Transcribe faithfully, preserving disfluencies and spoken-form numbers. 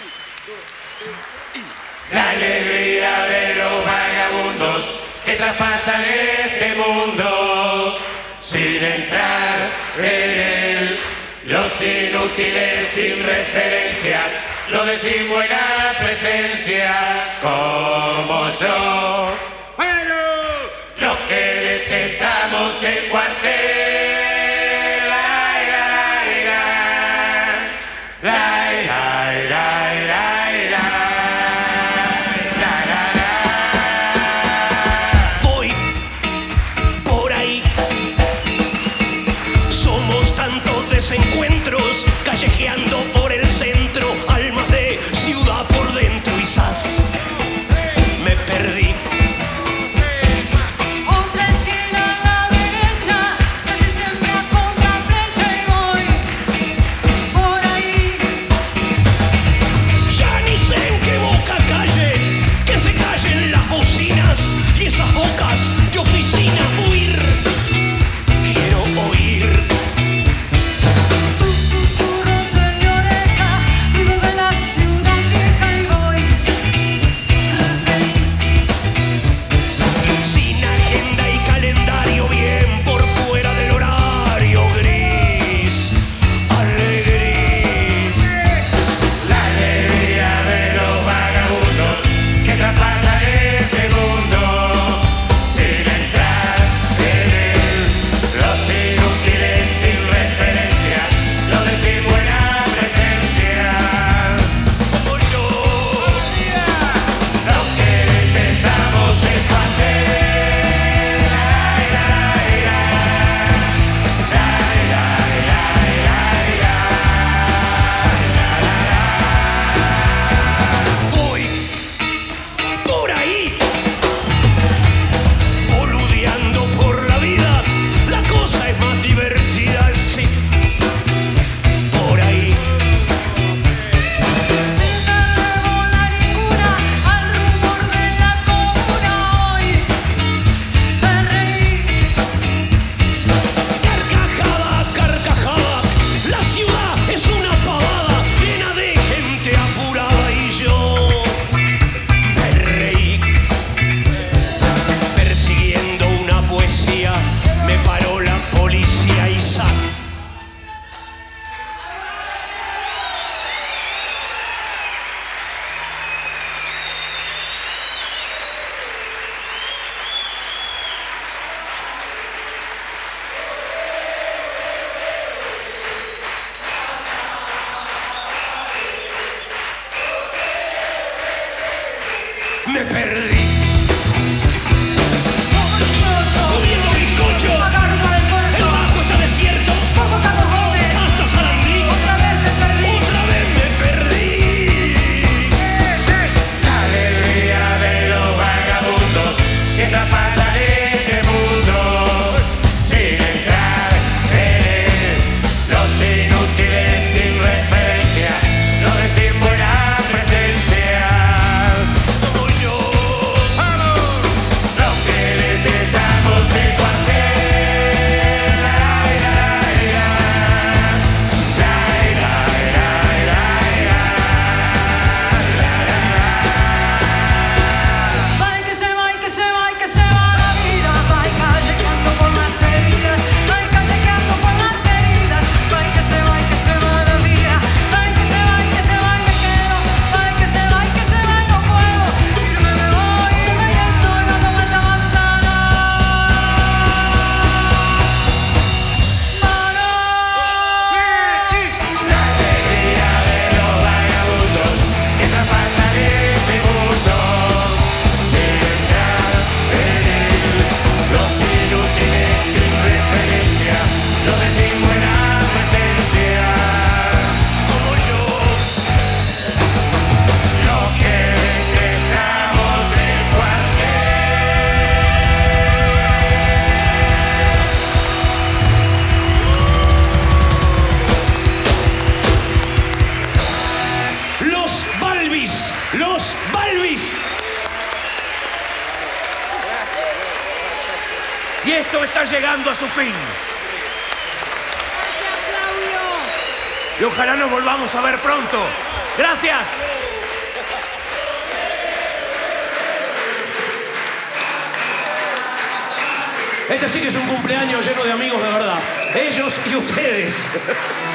La alegría de los vagabundos que traspasan este mundo sin entrar en él. Los inútiles sin referencia lo decimos buena presencia, como yo. Bueno, los que detestamos el cuartel. Encuentros callejeando por el centro, almas de ciudad por dentro y zas, me perdí. Otra esquina a la derecha, casi siempre a contraflecha y voy por ahí. Ya ni sé en qué boca calle, que se callen las bocinas y esas bocas de oficina. Huir, quiero oír. Me perdí. Comiendo bizcochos. El bajo está desierto. Hasta Sarandí. Otra vez me perdí. Otra vez me perdí. La alegría de los vagabundos que traspasan este mundo sin entrar en él. Los inútiles sin referencia lo decimos buena presencia. Los Balbis. Y esto está llegando a su fin. Gracias, Claudio. Y ojalá nos volvamos a ver pronto. Gracias. Este sí que es un cumpleaños lleno de amigos de verdad. Ellos y ustedes.